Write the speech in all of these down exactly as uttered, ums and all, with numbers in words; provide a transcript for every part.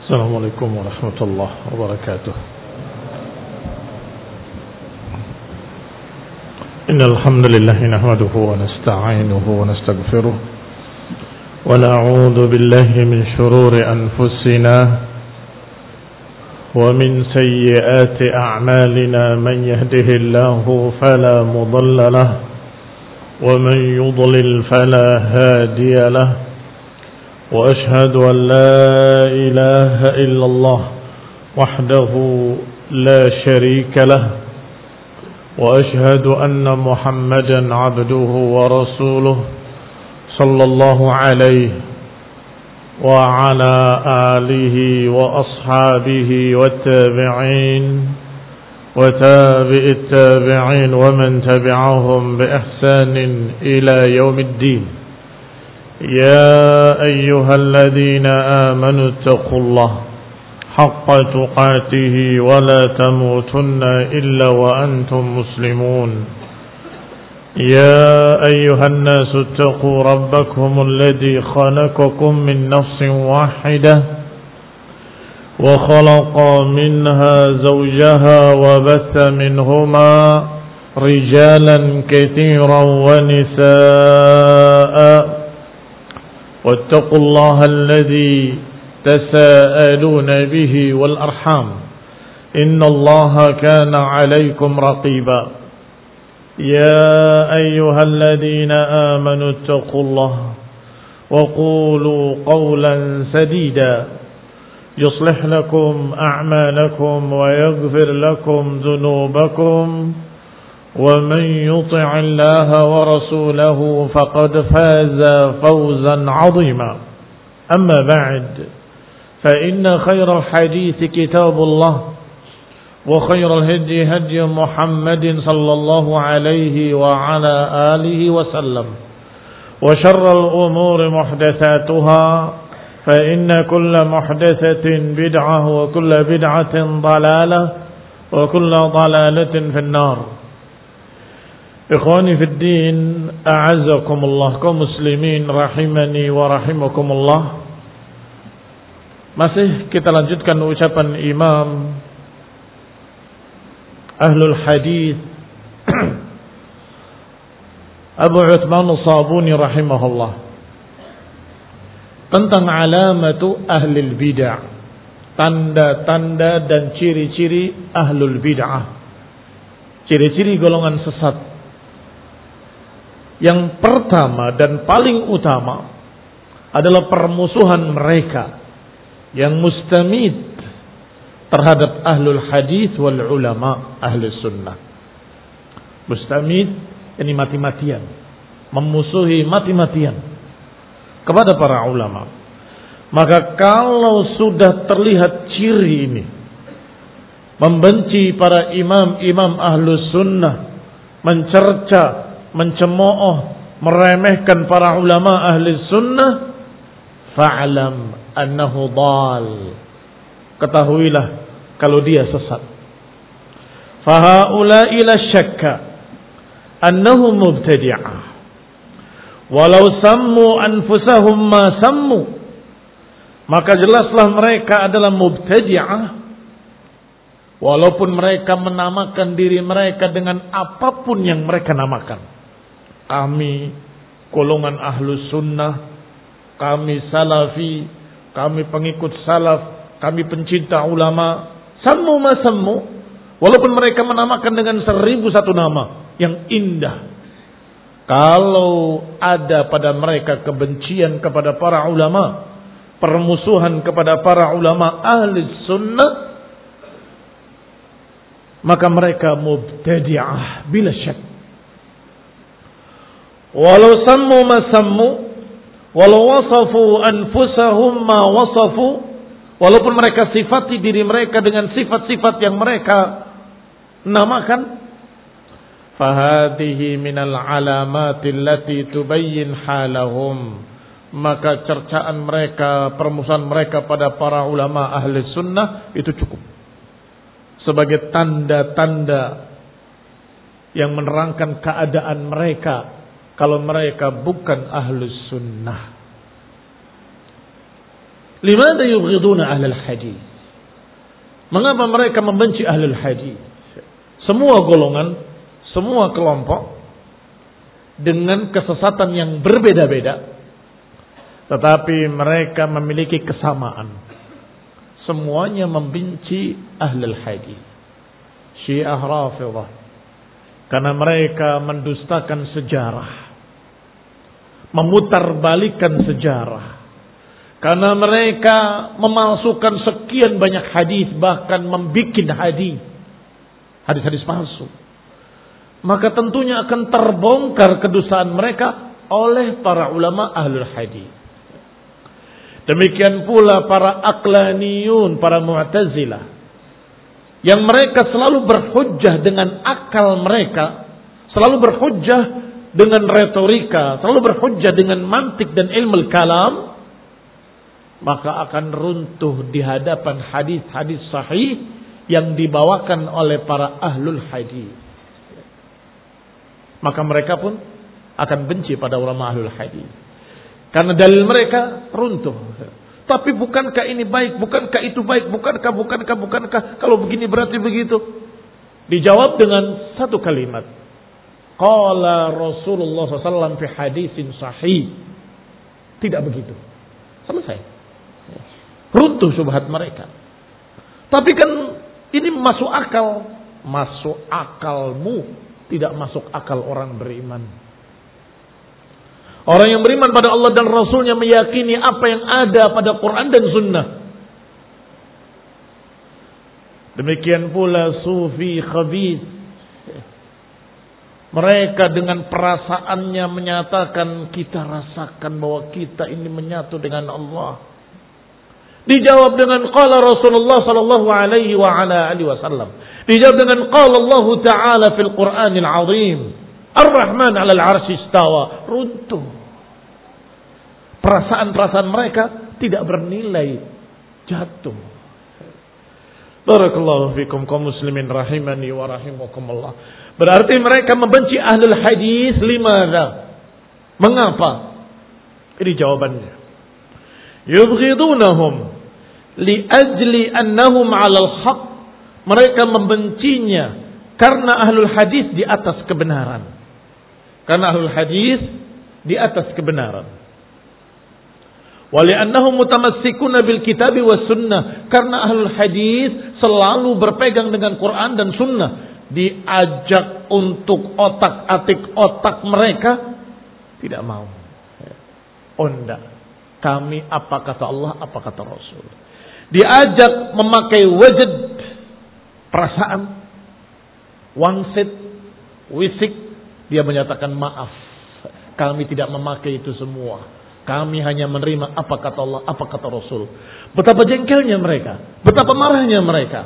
السلام عليكم ورحمة الله وبركاته. إن الحمد لله نحمده ونستعينه ونستغفره ونعوذ بالله من شرور أنفسنا ومن سيئات أعمالنا. من يهده الله فلا مضل له ومن يضلل فلا هادي له. وأشهد أن لا إله إلا الله وحده لا شريك له. وأشهد أن محمدا عبده ورسوله صلى الله عليه وعلى آله وأصحابه والتابعين وتابع التابعين ومن تبعهم بإحسان إلى يوم الدين. يا أيها الذين آمنوا اتقوا الله حق تقاته ولا تموتن إلا وأنتم مسلمون. يا أيها الناس اتقوا ربكم الذي خلقكم من نفس واحدة وخلق منها زوجها وبث منهما رجالا كثيرا ونساء. واتقوا الله الذي تساءلون به والأرحام إن الله كان عليكم رقيبا. يا أيها الذين آمنوا اتقوا الله وقولوا قولا سديدا يصلح لكم أعمالكم ويغفر لكم ذنوبكم. ومن يطع الله ورسوله فقد فاز فوزا عظيما. أما بعد فإن خير الحديث كتاب الله وخير الهدي هدي محمد صلى الله عليه وعلى آله وسلم. وشر الأمور محدثاتها فإن كل محدثة بدعة وكل بدعة ضلالة وكل ضلالة في النار. Ikhwani fid din, a'azzakumullah, kaum muslimin rahimani wa rahimakumullah. Masih kita lanjutkan ucapan Imam Ahlul Hadis Abu Uthman As-Sabuni rahimahullah tentang alamatu ahlul bid'ah, tanda-tanda dan ciri-ciri ahlul bid'ah, ciri-ciri golongan sesat. Yang pertama dan paling utama adalah permusuhan mereka yang mustamid terhadap ahlul hadis wal ulama ahlus sunnah. Mustamid ini mati-matian, memusuhi mati-matian kepada para ulama. Maka kalau sudah terlihat ciri ini, membenci para imam-imam ahlus sunnah, mencerca, mencemooh, meremehkan para ulama ahli sunnah, fa'lam annahu dal, ketahuilah kalau dia sesat. Fahaula ila syakka annahu mubtadi'ah walau sammu anfusahum ma sammu, maka jelaslah mereka adalah mubtadi'ah walaupun mereka menamakan diri mereka dengan apapun yang mereka namakan. Kami golongan ahlus sunnah, kami salafi, kami pengikut salaf, kami pencinta ulama. Sammu ma sammu, walaupun mereka menamakan dengan seribu satu nama yang indah. Kalau ada pada mereka kebencian kepada para ulama, permusuhan kepada para ulama ahli sunnah, maka mereka mubtadi'ah bila syak. Walau sammu ma sammu, walau wasafu anfusahum ma wasafu, walaupun mereka sifati diri mereka dengan sifat-sifat yang mereka namakan, fahadihi minal alamati allati tubayyin halahum, maka cercaan mereka, permusuhan mereka pada para ulama ahli sunnah itu cukup sebagai tanda-tanda yang menerangkan keadaan mereka kalau mereka bukan ahlus sunnah. Limadha yubghiduna ahlul hadis? Mengapa mereka membenci ahlul hadis? Semua golongan, semua kelompok dengan kesesatan yang berbeda-beda, tetapi mereka memiliki kesamaan. Semuanya membenci ahlul hadis. Syiah Rafidhah karena mereka mendustakan sejarah, memutarbalikkan sejarah. Karena mereka memalsukan sekian banyak hadis, bahkan membikin hadis, hadis-hadis palsu. Maka tentunya akan terbongkar kedustaan mereka oleh para ulama ahlul hadis. Demikian pula para aqlaniyun, para mu'tazilah, yang mereka selalu berhujjah dengan akal mereka, selalu berhujjah dengan retorika, selalu berhujjah dengan mantik dan ilmu kalam, maka akan runtuh di hadapan hadis-hadis sahih yang dibawakan oleh para ahlul hadis. Maka mereka pun akan benci pada ulama ahlul hadis, karena dalil mereka runtuh. Tapi bukankah ini baik? Bukankah itu baik? Bukankah, bukankah, bukankah? Kalau begini berarti begitu. Dijawab dengan satu kalimat. Qala Rasulullah sallallahu alaihi wasallam fi hadisin sahih. Tidak begitu. Selesai. Runtuh syubhat mereka. Tapi kan ini masuk akal. Masuk akalmu. Tidak masuk akal orang beriman. Orang yang beriman pada Allah dan Rasulnya meyakini apa yang ada pada Quran dan Sunnah. Demikian pula sufi khabith. Mereka dengan perasaannya menyatakan, kita rasakan bahwa kita ini menyatu dengan Allah. Dijawab dengan qala Rasulullah sallallahu alaihi wa ala alihi wasallam. Dijawab dengan qala Allah Ta'ala fil Qur'anil azim. Ar-Rahman 'alal 'arsy istawa. Runtuh. Perasaan-perasaan mereka tidak bernilai, jatuh. Barakallahu fikum kaum muslimin rahimani wa rahimakumullah. Berarti mereka membenci ahlul hadis limadha? Mengapa? Ini jawabannya. Yubghidunahum li ajli annahum 'alal haqq. Mereka membencinya karena ahlul hadis di atas kebenaran. Karena ahlul hadis di atas kebenaran. Wali'annahum mutamassikuna bil kitabi was sunnah, karena ahlul hadis selalu berpegang dengan Quran dan sunnah. Diajak untuk otak-atik otak mereka, tidak mau. Onda, kami apa kata Allah, apa kata Rasul. Diajak memakai wajad, perasaan, wangsit, wisik, dia menyatakan maaf, kami tidak memakai itu semua. Kami hanya menerima apa kata Allah, apa kata Rasul. Betapa jengkelnya mereka, betapa marahnya mereka.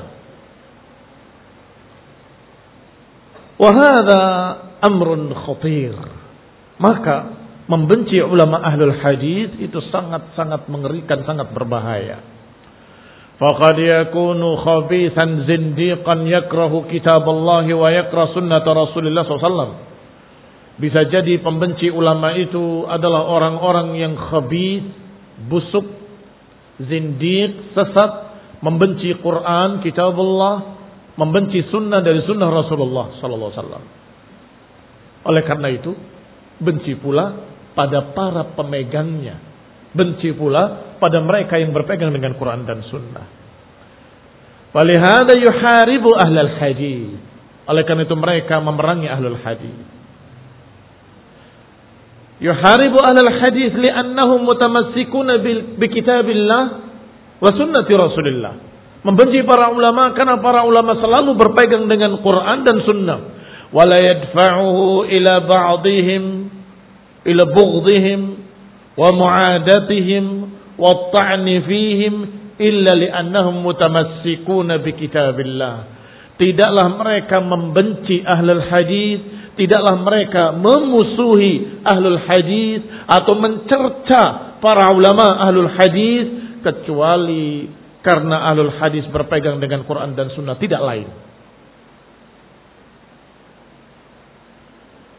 Wahada amrun khatir. Maka membenci ulama ahlul hadis itu sangat-sangat mengerikan, sangat berbahaya. Faqad yakunu khabithan zindiqan yakrahu kitab Allah wa yakra sunnata Rasulullah sallallahu alaihi wasallam. Bisa jadi pembenci ulama itu adalah orang-orang yang khabith, busuk, zindiq, sesat, membenci Quran, kitab Allah, membenci sunnah dari sunnah Rasulullah sallallahu alaihi wasallam. Oleh karena itu, benci pula pada para pemegangnya, benci pula pada mereka yang berpegang dengan Quran dan sunnah. Walihada yuharibu ahlal hadis. Oleh karena itu mereka memerangi ahlul hadis. Yuharibu ahlal hadis li'annahum mutamassikuna bi kitabillah wa sunnati Rasulillah. Membenci para ulama karena para ulama selalu berpegang dengan Quran dan sunnah. Wala yadfa'uhu ila ba'dihim ila bughdihim wa mu'adatihim wa at-ta'ni fihim illa li'annahum mutamassikuna bi kitabillah. Tidaklah mereka membenci ahlul hadis, tidaklah mereka memusuhi ahlul hadis atau mencerca para ulama ahlul hadis kecuali karena ahlul hadis berpegang dengan Quran dan sunnah, tidak lain.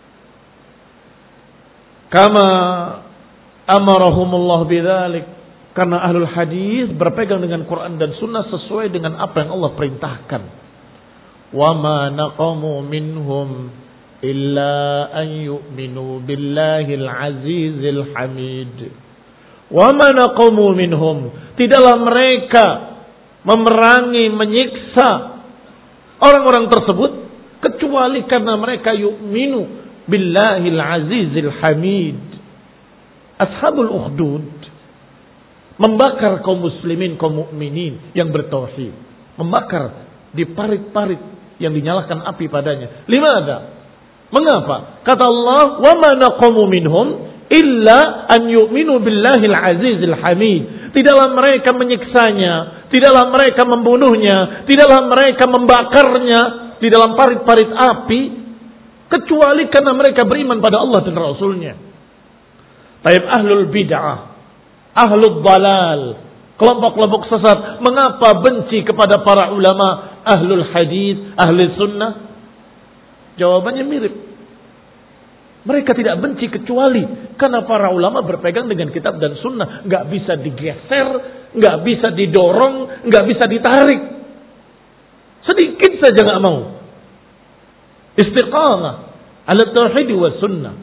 Kama amarahumullah bidzalik, Karena ahlul hadis berpegang dengan Quran dan Sunnah sesuai dengan apa yang Allah perintahkan. Wa ma naqamu minhum illa an yu'minu billahil azizil hamid. Wa ma naqamu minhum, tidaklah mereka memerangi, menyiksa orang-orang tersebut kecuali karena mereka yu'minu billahil azizil hamid. Ashabul ukhdud membakar kaum muslimin, kaum mukminin yang bertauhid, membakar di parit-parit yang dinyalakan api padanya. Limada? Mengapa? Kata Allah, "Wa ma naqamu minhum illa an yu'minu billahil azizil hamid." Tidaklah mereka menyiksanya, tidaklah mereka membunuhnya, tidaklah mereka membakarnya di dalam parit-parit api kecuali karena mereka beriman pada Allah dan Rasulnya. Taib ahlul bid'ah, ahlul dalal, kelompok-kelompok sesat, mengapa benci kepada para ulama ahlul hadis, ahli sunnah? Jawabannya mirip. Mereka tidak benci kecuali karena para ulama berpegang dengan kitab dan sunnah. Gak bisa digeser, gak bisa didorong, gak bisa ditarik. Sedikit saja gak mau. Istiqamah ala tauhid wa sunnah.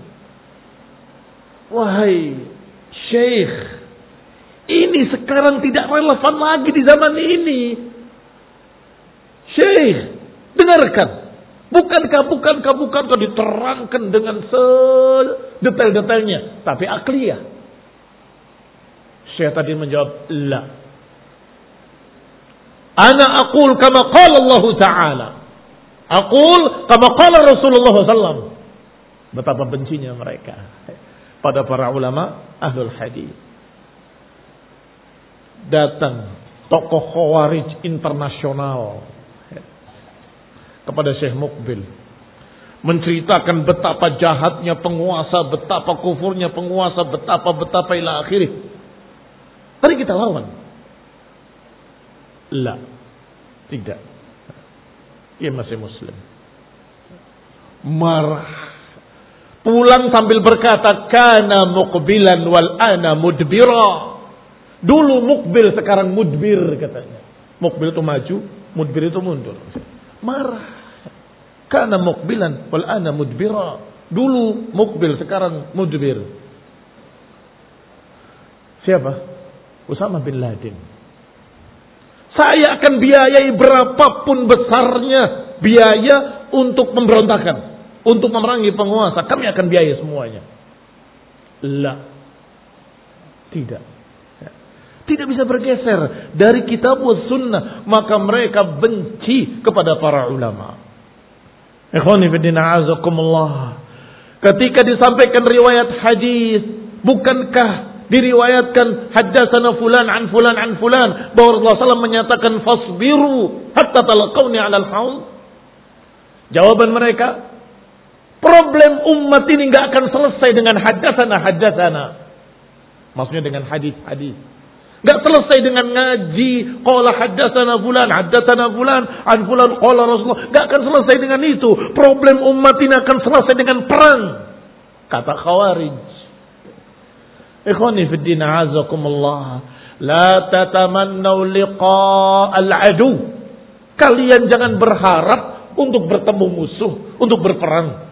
Wahai syekh, ini sekarang tidak relevan lagi di zaman ini. Syekh, dengarkan. Bukankah, bukankah, bukankah diterangkan dengan sedetail-detailnya. Tapi akliyah. Syekh tadi menjawab, la. Ana aqul kama qala Allah Ta'ala. Aqul kama qala Rasulullah sallallahu alaihi wasallam. Betapa bencinya mereka pada para ulama ahlul hadis. Datang tokoh khawarij internasional kepada Syekh Muqbil, menceritakan betapa jahatnya penguasa, betapa kufurnya penguasa, betapa-betapa ila akhirih. Mari kita lawan. La, tidak. Ia masih muslim. Marah. Pulang sambil berkata, kana muqbilan wal ana mudbira. Dulu mukbil, sekarang mudbir katanya. Mukbil itu maju, mudbir itu mundur. Marah. Kana muqbilan wal ana mudbira. Dulu mukbil, sekarang mudbir. Siapa? Usama bin Laden. Saya akan biayai berapapun besarnya biaya untuk pemberontakan, untuk memerangi penguasa. Kami akan biayai semuanya. La. Tidak. Tidak bisa bergeser dari kitab wa sunnah. Maka mereka benci kepada para ulama. Ikhwani fiddina azakumullah. Ketika disampaikan riwayat hadis, bukankah diriwayatkan haddatsana fulan an fulan an fulan, bahwa Rasulullah sallallahu alaihi wasallam menyatakan fasbiru hatta talaqawni 'alal haud? Jawaban mereka, problem umat ini enggak akan selesai dengan haddatsana haddatsana. Maksudnya dengan hadis-hadis. Enggak selesai dengan ngaji qala haddatsana fulan haddatsana fulan an fulan qala Rasulullah. Enggak akan selesai dengan itu. Problem umat ini akan selesai dengan perang, kata Khawarij. Ikhwani fid din azakumullah, la tatamannu liqa al-adu. Kalian jangan berharap untuk bertemu musuh, untuk berperang.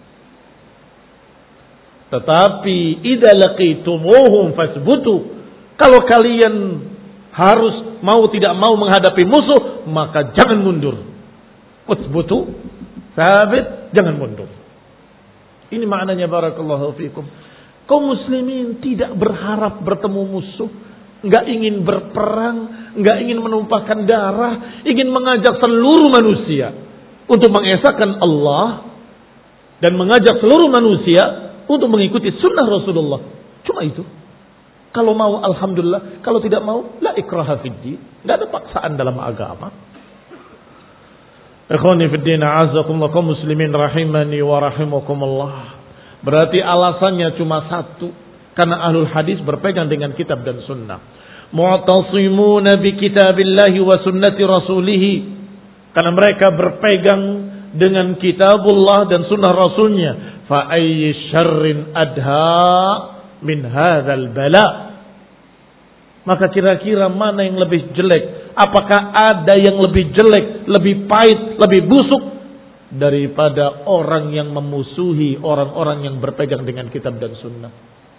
Tetapi idza laqitumuhum fasbutu. Kalau kalian harus mau tidak mau menghadapi musuh, maka jangan mundur. Fasbutu, sabit, jangan mundur. Ini maknanya barakallahu fikum. Kaum muslimin tidak berharap bertemu musuh, enggak ingin berperang, enggak ingin menumpahkan darah, ingin mengajak seluruh manusia untuk mengesahkan Allah dan mengajak seluruh manusia untuk mengikuti sunnah Rasulullah. Cuma itu. Kalau mau alhamdulillah, kalau tidak mau la ikraha fiddin. Enggak ada paksaan dalam agama. Ikhwani fiddin a'azzakumullah, kaum muslimin rahimani wa rahimakumullah. Berarti alasannya cuma satu, karena ahlul hadis berpegang dengan kitab dan sunnah. Mu'tasimuna bi kitabillahi wa sunnati rasulih. Karena mereka berpegang dengan kitabullah dan sunnah rasulnya. Fa ayyi syarrin adha min hadzal bala. Maka kira-kira mana yang lebih jelek? Apakah ada yang lebih jelek, lebih pahit, lebih busuk daripada orang yang memusuhi orang-orang yang berpegang dengan kitab dan sunnah?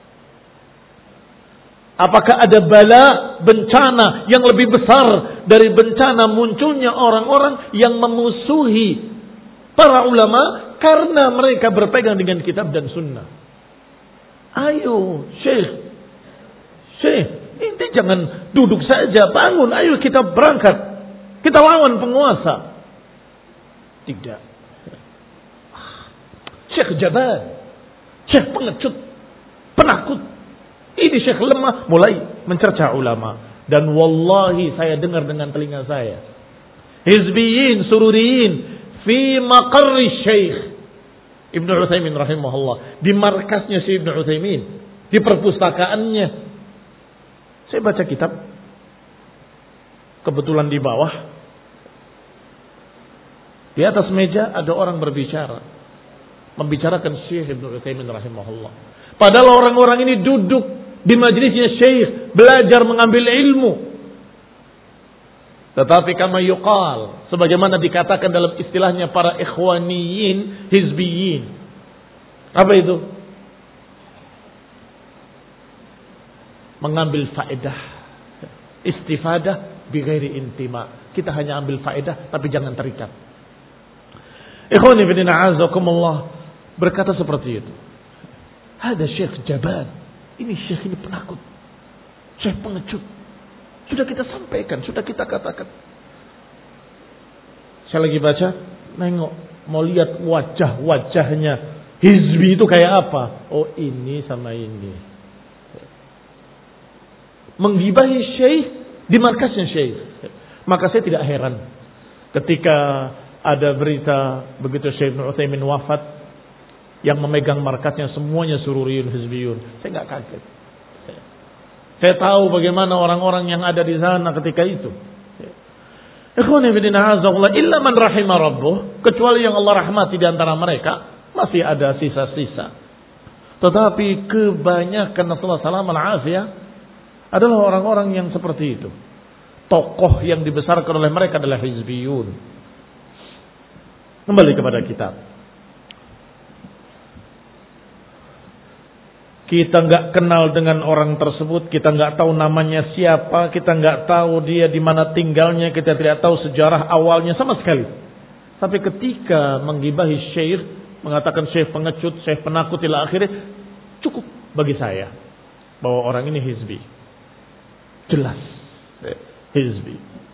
Apakah ada bala, bencana yang lebih besar dari bencana munculnya orang-orang yang memusuhi para ulama karena mereka berpegang dengan kitab dan sunnah? Ayo, Syekh, Syekh, ini jangan duduk saja, bangun, ayo kita berangkat, kita lawan penguasa. Tidak. Syekh Jaban, Syekh pengecut, penakut. Ini Syekh lemah, mulai mencerca ulama. Dan wallahi saya dengar dengan telinga saya, hizbiyin, sururiyin, fi maqarri Syekh Ibnu Utsaimin rahimahullah, di markasnya Syekh Ibnu Utsaimin, di perpustakaannya. Saya baca kitab, kebetulan di bawah, di atas meja ada orang berbicara, membicarakan Syekh Ibnu Utsaimin rahimahullah. Padahal orang-orang ini duduk di majelisnya Syekh, belajar mengambil ilmu. Tetapi kama yuqal, sebagaimana dikatakan dalam istilahnya para ikhwaniyin, hizbiyin. Apa itu? Mengambil faedah, istifadah bighairi intima. Kita hanya ambil faedah tapi jangan terikat. Ikhwani fillah azakumullah berkata seperti itu. Ada Syekh Jaban. Ini Syekh ini penakut, Syekh pengecut. Sudah kita sampaikan, sudah kita katakan. Saya lagi baca, nengok, mau lihat wajah-wajahnya hizbi itu kayak apa. Oh ini sama ini. Menggibahi Syekh di markasnya Syekh. Maka saya tidak heran ketika ada berita begitu Syekh Ibnu Utsaimin wafat, yang memegang markasnya semuanya sururiyun, hizbiyun. Saya nggak kaget. Saya tahu bagaimana orang-orang yang ada di sana ketika itu. Ikhwani fillah azza illa man rahima rabbuh, kecuali yang Allah rahmati di antara mereka, masih ada sisa-sisa. Tetapi kebanyakan Rasulullah sallallahu alaihi wasallam adalah orang-orang yang seperti itu. Tokoh yang dibesarkan oleh mereka adalah hizbiyun. Kembali kepada kitab. Kita nggak kenal dengan orang tersebut, kita nggak tahu namanya siapa, kita nggak tahu dia di mana tinggalnya, kita tidak tahu sejarah awalnya sama sekali. Tapi ketika menggibahi syekh, mengatakan syekh pengecut, syekh penakut ila akhirnya, cukup bagi saya bahwa orang ini hizbi. Jelas hizbi.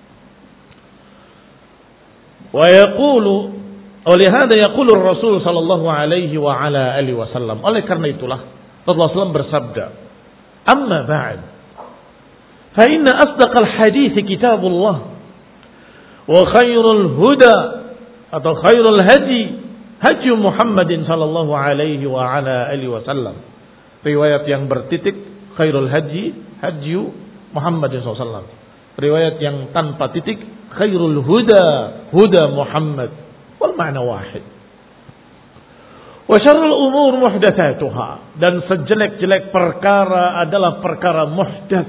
Wa yaqulu, oleh hada yaqulu Rasul sallallahu alaihi wa ala alihi wasallam. Oleh karena itulah Rasulullah sallallahu alaihi wasallam bersabda, "Amma ba'd, fa inna asdaqal hadits kitabullah wa khairul huda atau khairul hadi hadi Muhammadin sallallahu alaihi wa ala alihi wasallam." Riwayat yang bertitik khairul hadi hadi Muhammadin sallallahu alaihi wasallam. Riwayat yang tanpa titik khairul huda huda Muhammad. Wal ma'na wahid. Wa syarrul umur muhdatsatuha, dan sejelek-jelek perkara adalah perkara muhdats.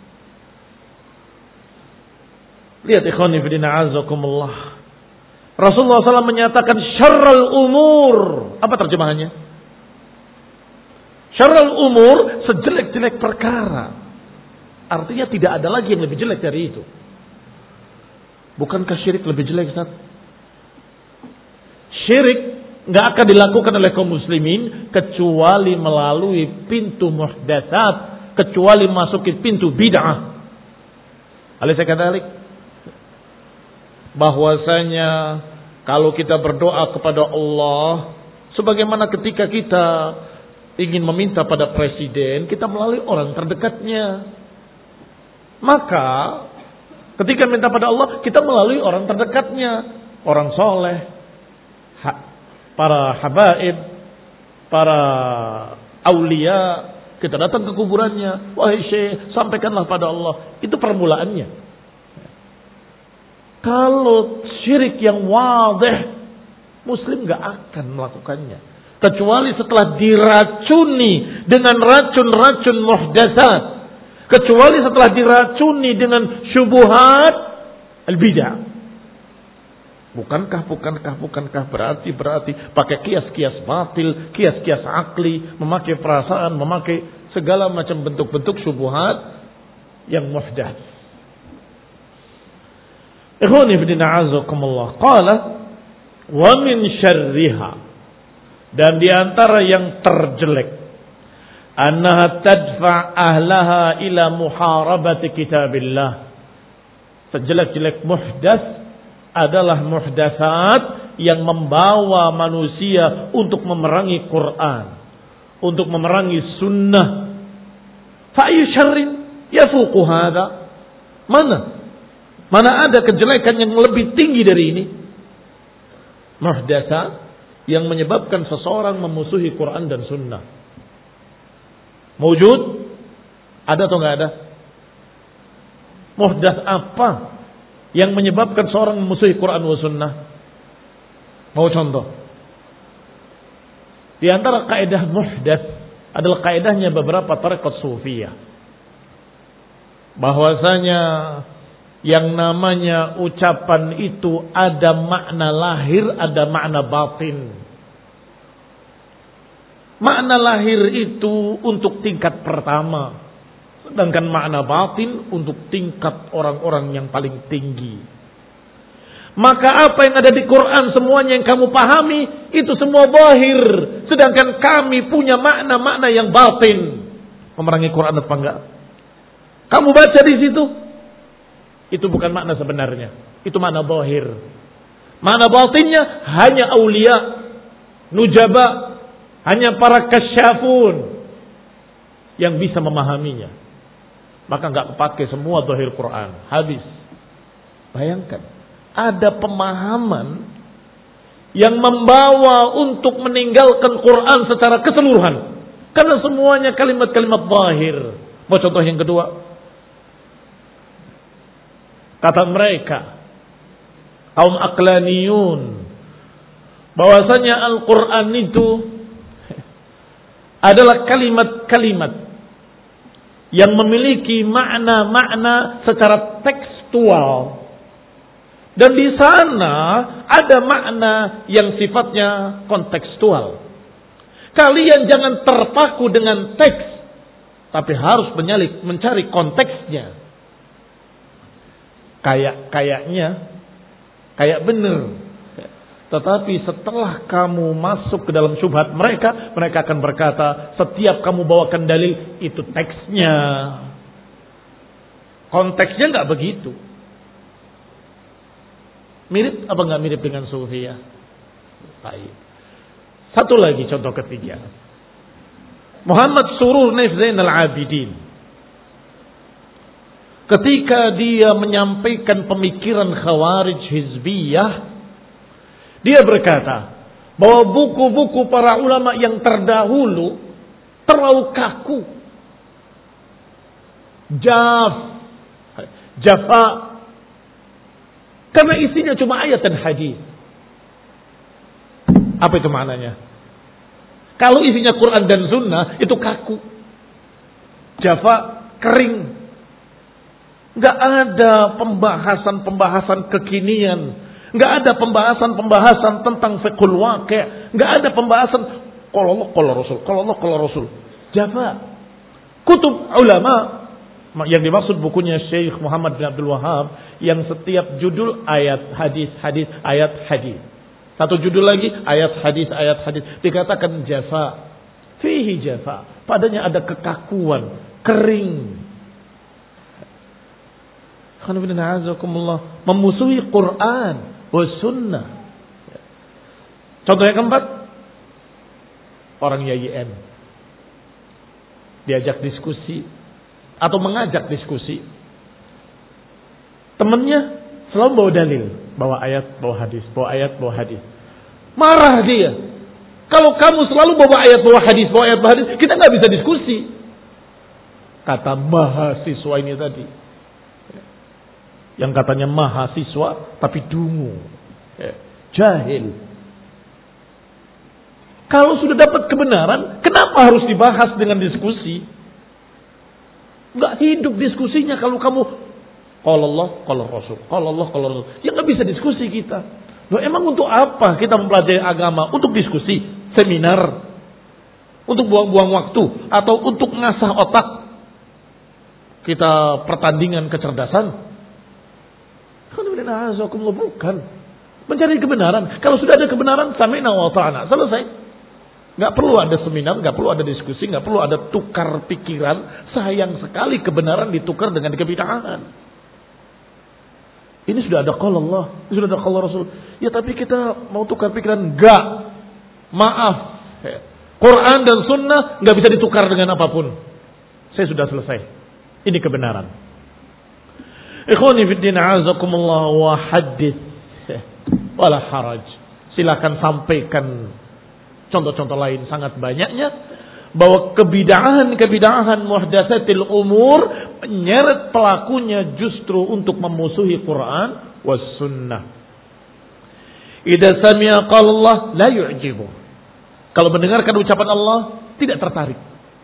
Lihat ikhwani fillah azakumullah. Rasulullah sallallahu alaihi wasallam menyatakan syarrul umur. Apa terjemahannya? Syarrul umur, sejelek-jelek perkara. Artinya tidak ada lagi yang lebih jelek dari itu. Bukankah syirik lebih jelek, Ustaz? Syirik nggak akan dilakukan oleh kaum muslimin kecuali melalui pintu muhdatsat, kecuali masuki pintu bid'ah. Alaysa kadzalik? Bahwasanya kalau kita berdoa kepada Allah, sebagaimana ketika kita ingin meminta pada presiden, kita melalui orang terdekatnya. Maka ketika minta pada Allah, kita melalui orang terdekatnya, orang soleh, para habaib, para aulia. Kita datang ke kuburannya, wahai syekh, sampaikanlah pada Allah. Itu permulaannya. Kalau syirik yang wadih, muslim gak akan melakukannya, kecuali setelah diracuni dengan racun-racun muhdatsat, kecuali setelah diracuni dengan syubuhat al-bid'ah. Bukankah, bukankah, bukankah berarti berarti pakai kias-kias batil, kias-kias akli, memakai perasaan, memakai segala macam bentuk-bentuk syubhat yang muhdats. Ikhwani fillah a'azakumullah. Qala wa min syarriha, dan di antara yang terjelek, annaha tadfa' ahlaha ila muharabati kitabillah. Sejelek-jelek muhdats adalah muhdatsat yang membawa manusia untuk memerangi Quran, untuk memerangi sunnah. Fa ayyu syarrin yafuqu hadza? Mana? Mana ada kejelekan yang lebih tinggi dari ini? Muhdatsat yang menyebabkan seseorang memusuhi Quran dan sunnah. Mewujud? Ada atau enggak ada? Muhdats apa yang menyebabkan seorang memusuhi Quran wa sunnah? Mau contoh? Di antara kaidah muhdats adalah kaidahnya beberapa tarekat sufiyah, bahwasanya yang namanya ucapan itu ada makna lahir, ada makna batin. Makna lahir itu untuk tingkat pertama, sedangkan makna batin untuk tingkat orang-orang yang paling tinggi. Maka apa yang ada di Quran semuanya yang kamu pahami itu semua zahir, sedangkan kami punya makna-makna yang batin. Memerangi Quran apa enggak? Kamu baca di situ, itu bukan makna sebenarnya, itu makna zahir. Makna batinnya hanya aulia, nujaba, hanya para kasyafun yang bisa memahaminya. Maka enggak pakai semua zahir Quran, habis. Bayangkan, ada pemahaman yang membawa untuk meninggalkan Quran secara keseluruhan, karena semuanya kalimat-kalimat zahir. Mau contoh yang kedua? Kata mereka, kaum aqlaniyun, bahwasanya Al-Quran itu adalah kalimat-kalimat yang memiliki makna-makna secara tekstual. Dan di sana ada makna yang sifatnya kontekstual. Kalian jangan terpaku dengan teks, tapi harus menyalik, mencari konteksnya. Kayak kayaknya, kayak benar. Tetapi setelah kamu masuk ke dalam syubhat mereka, mereka akan berkata, setiap kamu bawakan dalil itu teksnya. Konteksnya nggak begitu. Mirip apa nggak mirip dengan sufiyah? Baik. Satu lagi contoh ketiga. Muhammad Surur Naif Zainal Abidin, ketika dia menyampaikan pemikiran Khawarij Hizbiyah, dia berkata bahwa buku-buku para ulama yang terdahulu terlalu kaku, jaf, jafa, karena isinya cuma ayat dan hadis. Apa itu maknanya? Kalau isinya Quran dan Sunnah itu kaku, jafa, kering. Gak ada pembahasan-pembahasan kekinian, gak ada pembahasan-pembahasan tentang fiqhul waqi', gak ada pembahasan qala Allah qala Rasul, qala Allah qala Rasul. Jafa. Kutub ulama yang dimaksud bukunya Syekh Muhammad bin Abdul Wahhab yang setiap judul ayat hadis hadis ayat hadis. Satu judul lagi ayat hadis ayat hadis, dikatakan jafa. Fihi jafa. Padanya ada kekakuan, kering. Memusuhi Quran wa sunnah. Contoh yang keempat, orang Y Y N diajak diskusi atau mengajak diskusi, temannya selalu bawa dalil, bawa ayat, bawa hadis, bawa ayat, bawa hadis. Marah dia. Kalau kamu selalu bawa ayat, bawa hadis, bawa ayat, bawa hadis, kita nggak bisa diskusi. Kata mahasiswa ini tadi, yang katanya mahasiswa tapi dungu, jahil. Kalau sudah dapat kebenaran, kenapa harus dibahas dengan diskusi? Nggak hidup diskusinya kalau kamu qala Allah, qala Rasul, qala Allah, qala Rasul. Ya nggak bisa diskusi kita. Loh, emang untuk apa kita mempelajari agama? Untuk diskusi, seminar, untuk buang-buang waktu, atau untuk ngasah otak? Kita pertandingan kecerdasan? Bukan. Mencari kebenaran. Kalau sudah ada kebenaran, sami'na wa ta'ana. Selesai. Nggak perlu ada seminar, nggak perlu ada diskusi, nggak perlu ada tukar pikiran. Sayang sekali kebenaran ditukar dengan kebid'ahan. Ini sudah ada qala Allah, ini sudah ada qala Rasul. Ya tapi kita mau tukar pikiran, enggak. Maaf. Quran dan sunnah nggak bisa ditukar dengan apapun. Saya sudah selesai. Ini kebenaran. Ikhwani fiddin a'azakumullah wa hadith wala haraj. Silakan sampaikan contoh-contoh lain sangat banyaknya bahwa kebid'ahan-kebid'ahan muhdatsatil umur menyeret pelakunya justru untuk memusuhi Quran was sunnah. Idza sami'a qala Allah la yu'jibu. Kalau mendengarkan ucapan Allah tidak tertarik.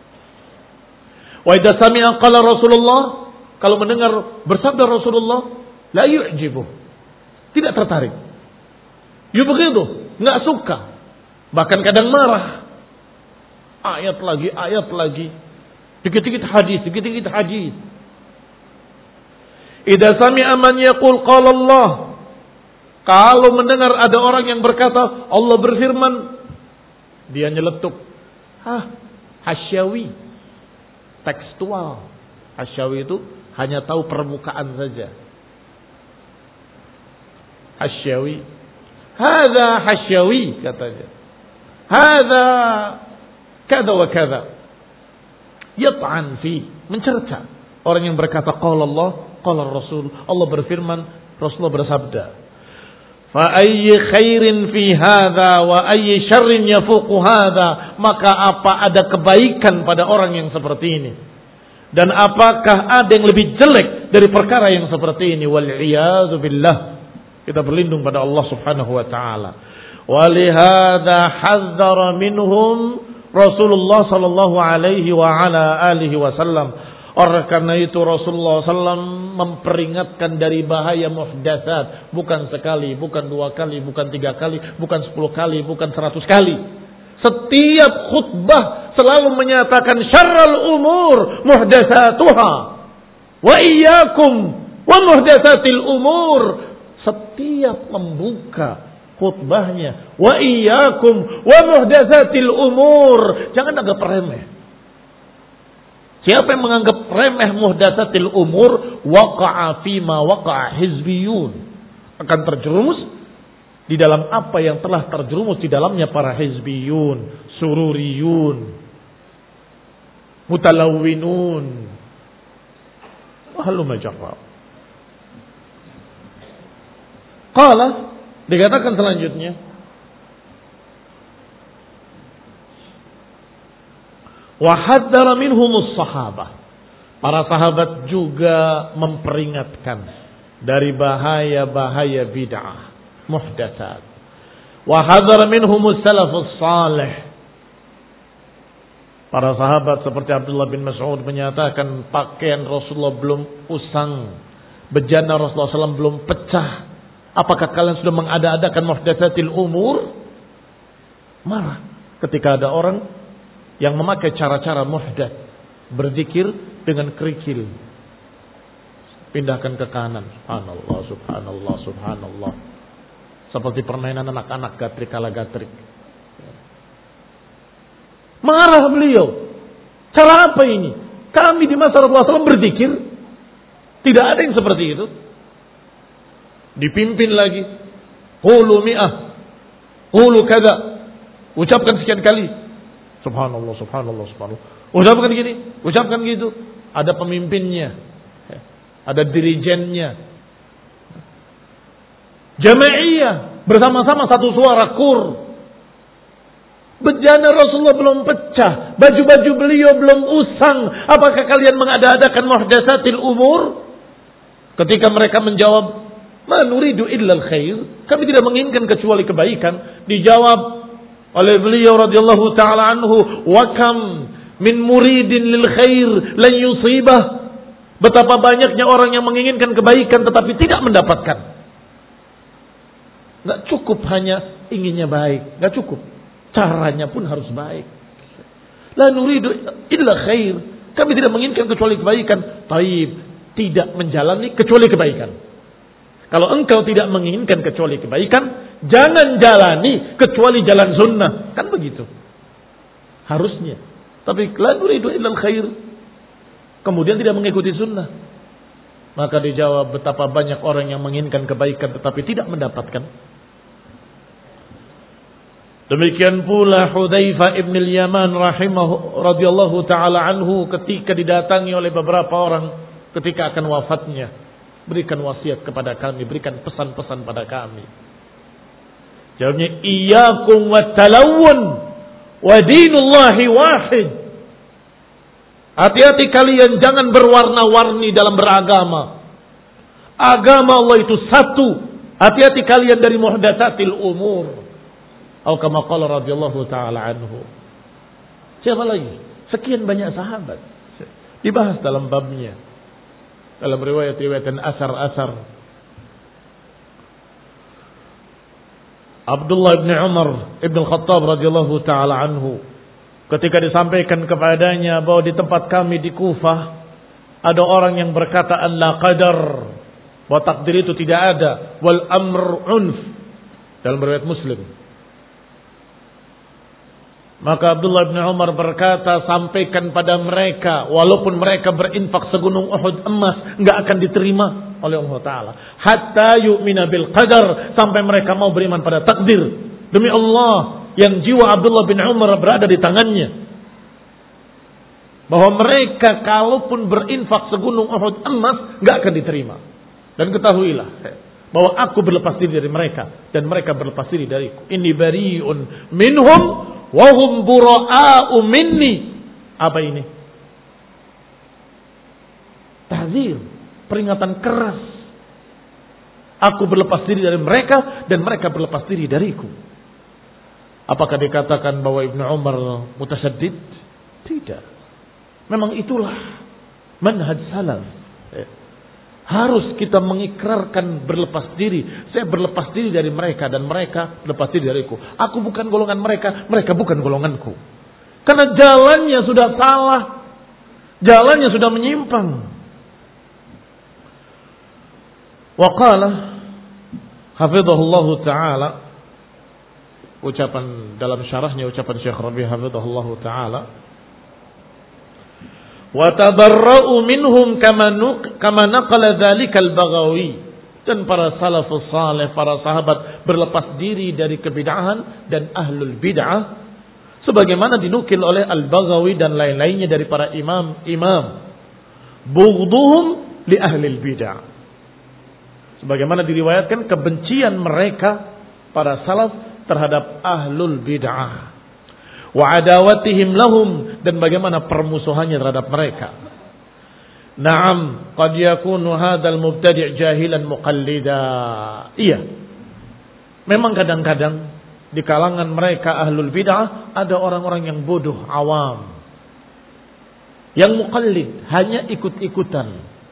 Wa idza sami'a qala Rasulullah, kalau mendengar bersabda Rasulullah la yu'jibu. Tidak tertarik. Yubghidu, enggak suka. Bahkan kadang marah. Ayat lagi, ayat lagi. Dikit-dikit hadis, dikit-dikit hadis. Idza sami'a man yaqul qala Allah. Kalau mendengar ada orang yang berkata Allah berfirman, dia nyeletuk. Hah, hasyawi. Tekstual. Hasyawi itu hanya tahu permukaan saja. Hasyawi. Hadza hasyawi katanya. Hadza kada wa kada. Yat'an fi, mencerca orang yang berkata qala Allah, qala Rasul, Allah berfirman, Rasulullah bersabda. Fa ayyi khairin fi hadza wa ayyi syarrin yafuqu hadza, maka apa ada kebaikan pada orang yang seperti ini? Dan apakah ada yang lebih jelek dari perkara yang seperti ini? Wal iyadzu billah. Kita berlindung pada Allah Subhanahu wa taala. Wa lihadza hadzara minhum Rasulullah sallallahu alaihi wa ala alihi wasallam. Oleh karena itu Rasulullah sallallahu alaihi wasallam memperingatkan dari bahaya muhdatsat, bukan sekali, bukan dua kali, bukan tiga kali, bukan sepuluh kali, bukan seratus kali. Setiap khutbah selalu menyatakan syarrul umur muhdatsatuha wa iyyakum wa muhdatsatil umur. Setiap membuka khutbahnya wa iyyakum wa muhdatsatil umur, jangan anggap remeh. Siapa yang menganggap remeh muhdatsatil umur, waqa'a fima waqa'a hizbiyun, akan terjerumus di dalam apa yang telah terjerumus di dalamnya para hizbiyun, sururiyun, mutalawwinun. Halumma jarrab. Qala, dikatakan selanjutnya, wa haddara minhumus sahabah. Para sahabat juga memperingatkan dari bahaya-bahaya bid'ah, muhdatsat. Wa haddara minhumus salafus salih. Para sahabat seperti Abdullah bin Mas'ud menyatakan pakaian Rasulullah belum usang, bejana Rasulullah shallallahu alaihi wasallam belum pecah. Apakah kalian sudah mengada-adakan muhdatsatil umur? Marah ketika ada orang yang memakai cara-cara muhdats, berzikir dengan kerikil, pindahkan ke kanan, subhanallah, subhanallah, subhanallah, seperti permainan anak-anak gatrik kala gatrik. Marah beliau. Cara apa ini? Kami di masa Rasulullah shallallahu alaihi wasallam berzikir, tidak ada yang seperti itu. Dipimpin lagi, qulu mi'ah, qulu kada, ucapkan sekian kali, subhanallah, subhanallah, subhanallah, ucapkan gini, ucapkan gitu. Ada pemimpinnya, ada dirijennya, jamaiyah bersama-sama satu suara kur. Bejana Rasulullah belum pecah, baju-baju beliau belum usang. Apakah kalian mengada-adakan muhdatsatil umur? Ketika mereka menjawab, ma nuridu illal khair, kami tidak menginginkan kecuali kebaikan. Dijawab oleh beliau radhiyallahu taala anhu, wa kam min muridin lil khair lan yusibah. Betapa banyaknya orang yang menginginkan kebaikan tetapi tidak mendapatkan. Gak cukup hanya inginnya baik. Gak cukup. Caranya pun harus baik. La nuridu illa khair. Kami tidak menginginkan kecuali kebaikan. Taib. Tidak menjalani kecuali kebaikan. Kalau engkau tidak menginginkan kecuali kebaikan, jangan jalani kecuali jalan sunnah. Kan begitu. Harusnya. Tapi la nuridu illa khair. Kemudian tidak mengikuti sunnah. Maka dijawab betapa banyak orang yang menginginkan kebaikan tetapi tidak mendapatkan. Demikian pula Hudzaifah ibn al-Yaman rahimahu radhiyallahu taala anhu ketika didatangi oleh beberapa orang ketika akan wafatnya, berikan wasiat kepada kami, berikan pesan-pesan pada kami. Jawabnya, iyyakum wat-talawun wa dinullahi wahid. Hati-hati kalian jangan berwarna-warni dalam beragama. Agama Allah itu satu. Hati-hati kalian dari muhdatsatil umur. Atau kama qala radhiyallahu taala anhu. Siapa lagi? Sekian banyak sahabat dibahas dalam babnya. Dalam riwayat-riwayat dan asar-asar. Abdullah bin Umar ibn Khattab radhiyallahu taala anhu ketika disampaikan kepadanya bahwa di tempat kami di Kufah ada orang yang berkata an la qadar, bahwa takdir itu tidak ada, wal amr unf, dalam riwayat Muslim. Maka Abdullah bin Umar berkata, sampaikan pada mereka, walaupun mereka berinfak segunung Uhud emas, enggak akan diterima oleh Allah Ta'ala. Hatta yu'mina bil qadar, sampai mereka mau beriman pada takdir. Demi Allah, yang jiwa Abdullah bin Umar berada di tangannya. Bahwa mereka kalaupun berinfak segunung Uhud emas, enggak akan diterima. Dan ketahuilah, bahwa aku berlepas diri dari mereka, dan mereka berlepas diri dariku. Inni bari'un minhum, wahum bura'a'u minni. Apa ini? Tahzir, peringatan keras. Aku berlepas diri dari mereka dan mereka berlepas diri dariku. Apakah dikatakan bahwa Ibnu Umar mutasaddid? Tidak. Memang itulah manhaj salaf. Harus kita mengikrarkan berlepas diri. Saya berlepas diri dari mereka dan mereka berlepas diri dariku. Aku bukan golongan mereka, mereka bukan golonganku. Karena jalannya sudah salah. Jalannya sudah menyimpang. Wa qala hafizahullah ta'ala, ucapan dalam syarahnya ucapan Syekh Rabi hafizahullah ta'ala, wa tabarra'u minhum kama nuq kama naqala dzalikal Baghawi, dan para salafus saleh, para sahabat berlepas diri dari kebid'ahan dan ahlul bid'ah sebagaimana dinukil oleh Al-Baghawi dan lain-lainnya dari para imam-imam. Bughdhuhum li ahlil bid'ah, sebagaimana diriwayatkan kebencian mereka para salaf terhadap ahlul bid'ah. Wa adawatihim lahum, dan bagaimana permusuhannya terhadap mereka. Naam, qad yakunu hadzal mubtadi' jahilan muqallida. Iya. Memang kadang-kadang di kalangan mereka ahlul bid'ah ada orang-orang yang bodoh, awam. Yang muqallid, hanya ikut-ikutan.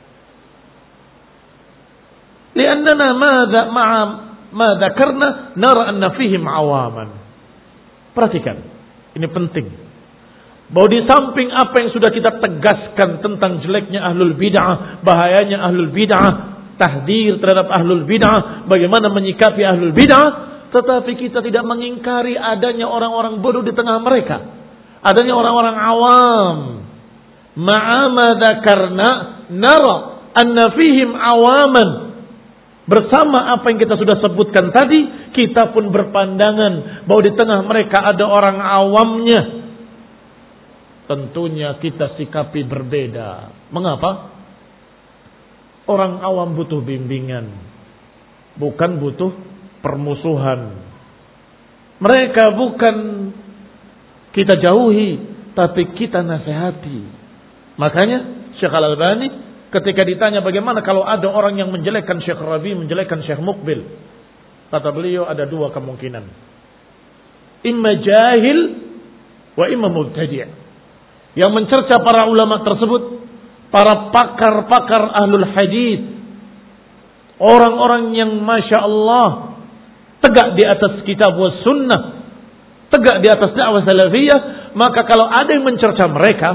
Li'annana madza ma'a ma dzakarna nara anna fihim awaman. Perhatikan. Ini penting. Bahwa di samping apa yang sudah kita tegaskan tentang jeleknya ahlul bid'ah, bahayanya ahlul bid'ah, tahdir terhadap ahlul bid'ah, bagaimana menyikapi ahlul bid'ah, tetapi kita tidak mengingkari adanya orang-orang bodoh di tengah mereka. Adanya orang-orang awam. Ma'ama dzakarna nara anna fihim awaman. Bersama apa yang kita sudah sebutkan tadi, kita pun berpandangan bahwa di tengah mereka ada orang awamnya. Tentunya kita sikapi berbeda. Mengapa? Orang awam butuh bimbingan, bukan butuh permusuhan. Mereka bukan kita jauhi, tapi kita nasihati. Makanya Syekh Al-Albani ketika ditanya bagaimana kalau ada orang yang menjelekkan Syekh Rabi, menjelekkan Syekh Muqbil, kata beliau ada dua kemungkinan. Imma jahil wa imma mubtadi'. Yang mencerca para ulama tersebut para pakar-pakar ahlul hadis, orang-orang yang masya Allah tegak di atas kitab wa sunnah, tegak di atas dakwah salafiyah, maka kalau ada yang mencerca mereka,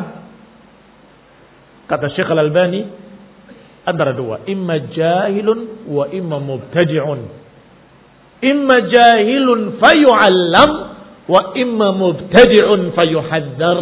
kata Syekh Al-Albani, antara dua, imma jahilun wa imma mubtadi'un. Imma jahilun fayu'allam wa imma mubtadi'un fayuhaddar.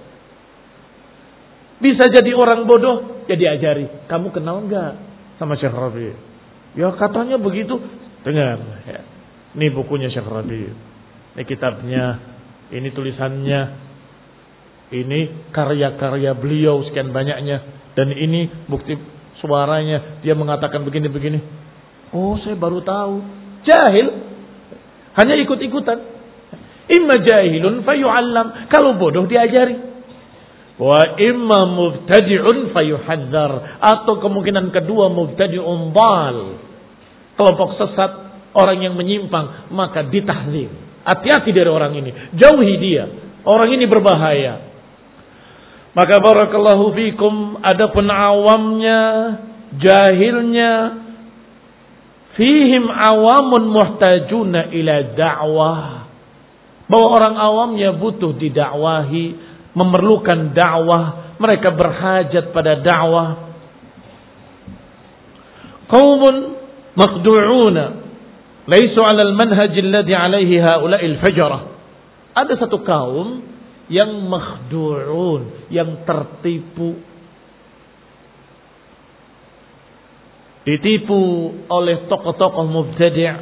Bisa jadi orang bodoh, jadi ajari. Kamu kenal enggak sama Syekh Rabi? Ya katanya begitu. Dengar. Ya. Ini bukunya Syekh Rabi. Ini kitabnya. Ini tulisannya. Ini karya-karya beliau sekian banyaknya. Dan ini bukti suaranya. Dia mengatakan begini-begini. Oh, saya baru tahu. Jahil. Hanya ikut-ikutan. Imma jahilun fayu'allam. Kalau bodoh diajari. Wa imma mubtadi'un fayuhadzar. Atau kemungkinan kedua mubtadi'un dal. Kelompok sesat, orang yang menyimpang, maka ditahzir. Hati-hati dari orang ini. Jauhi dia. Orang ini berbahaya. Maka barakallahu fikum, adapun awamnya, jahilnya, fihim awamun muhtajuna ila da'wah. Bahwa orang awamnya butuh didakwahi, memerlukan dakwah, mereka berhajat pada dakwah. Qaumun maqdu'una laisu 'ala al-manhaj alladhi 'alayhi ha'ula'i al-fajrah. Ada satu kaum yang makhdu'un, yang tertipu, ditipu oleh tokoh-tokoh mubtadi'.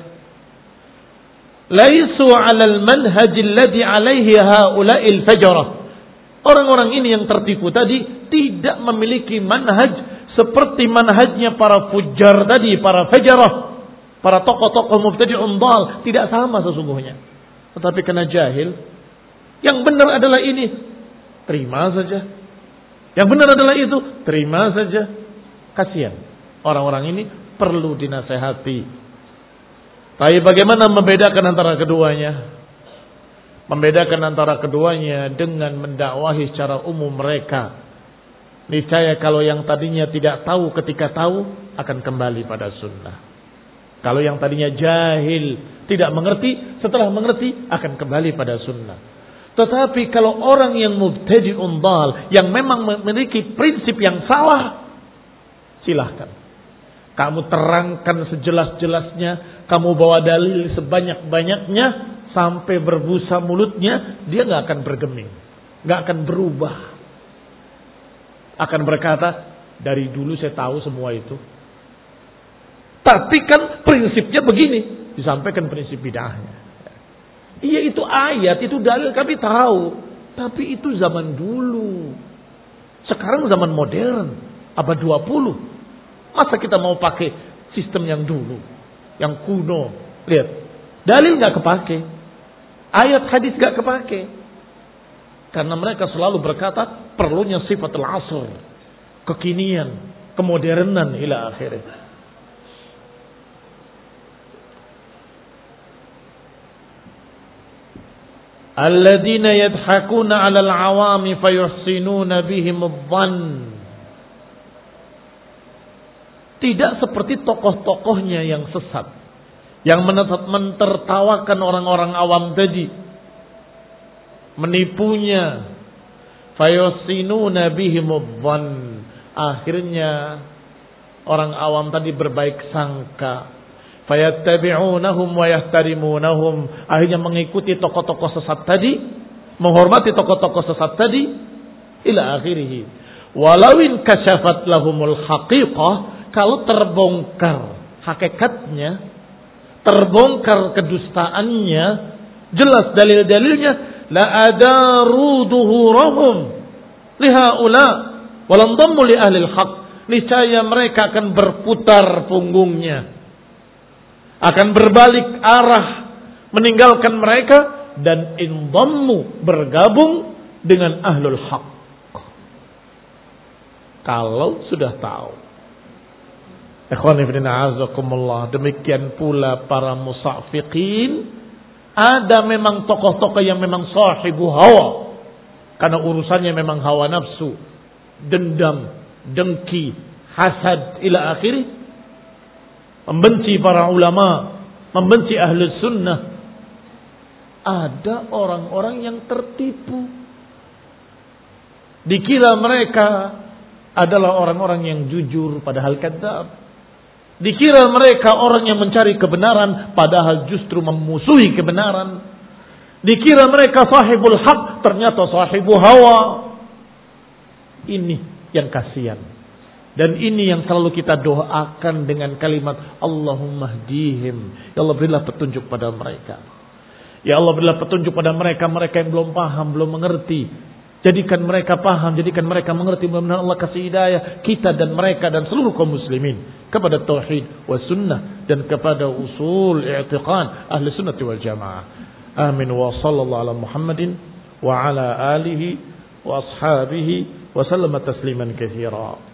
Laisu 'ala al-manhaj alladhi 'alayhi ha'ula'i al-fajrah. Orang-orang ini yang tertipu tadi tidak memiliki manhaj seperti manhajnya para fujar tadi, para fajarah, para tokoh-tokoh mubtadi'un dal, tidak sama sesungguhnya. Tetapi karena jahil, yang benar adalah ini, terima saja. Yang benar adalah itu, terima saja. Kasihan. Orang-orang ini perlu dinasehati. Tapi bagaimana membedakan antara keduanya? Membedakan antara keduanya dengan mendakwahi secara umum mereka. Niscaya kalau yang tadinya tidak tahu ketika tahu akan kembali pada sunnah. Kalau yang tadinya jahil, tidak mengerti, setelah mengerti akan kembali pada sunnah. Tetapi kalau orang yang mubtadi'un dal, yang memang memiliki prinsip yang salah, silahkan. Kamu terangkan sejelas-jelasnya, kamu bawa dalil sebanyak-banyaknya, sampai berbusa mulutnya, dia nggak akan bergeming, nggak akan berubah, akan berkata dari dulu saya tahu semua itu. Tapi kan prinsipnya begini, disampaikan prinsip bid'ahnya. Iya itu ayat, itu dalil kami tahu, tapi itu zaman dulu. Sekarang zaman modern, abad dua puluh. Masa kita mau pakai sistem yang dulu, yang kuno? Lihat, dalil nggak kepake. Ayat hadis gak kepake. Karena mereka selalu berkata perlunya sifat al-asr, kekinian, kemodernan ila akhirnya. Alladzina yadhakuna 'alal 'awami fayuhsinuna bihim adh-dhann. Tidak seperti tokoh-tokohnya yang sesat, yang mentertawakan orang-orang awam tadi, menipunya. Fayuhsinuna bihimudh-dhann. Akhirnya orang awam tadi berbaik sangka. Fayattabi'unahum wa yahtarimunahum. Akhirnya mengikuti tokoh-tokoh sesat tadi, menghormati tokoh-tokoh sesat tadi, ila akhirih. Walawin kasyafat lahumul haqiqah, kalau terbongkar hakikatnya, terbongkar kedustaannya, jelas dalil-dalilnya, la adaru duhurahum lihaula walam dammu li ahli al-haq. Niscaya mereka akan berputar punggungnya, akan berbalik arah, meninggalkan mereka dan indammu, bergabung dengan ahlul haq. Kalau sudah tahu. Ikhwan fillah a'azakumullah, demikian pula para musafiqin. Ada memang tokoh-tokoh yang memang sahibu hawa, karena urusannya memang hawa nafsu, dendam, dengki, hasad ila akhirih, membenci para ulama, membenci ahli sunnah. Ada orang-orang yang tertipu. Dikira mereka adalah orang-orang yang jujur padahal kadzab. Dikira mereka orang yang mencari kebenaran padahal justru memusuhi kebenaran. Dikira mereka sahibul haq ternyata sahibu hawa. Ini yang kasihan. Dan ini yang selalu kita doakan dengan kalimat Allahumma hdihim. Ya Allah berilah petunjuk pada mereka. Ya Allah berilah petunjuk pada mereka. Mereka yang belum paham, belum mengerti. Jadikan mereka paham, jadikan mereka mengerti. Mudah-mudahan Allah kasih hidayah kita dan mereka dan seluruh kaum muslimin kepada tauhid wa sunnah dan kepada usul i'tiqad ahli sunnah wal jamaah. Amin wa sallallahu ala Muhammadin wa ala alihi wa ashabihi wa sallama tasliman katsira.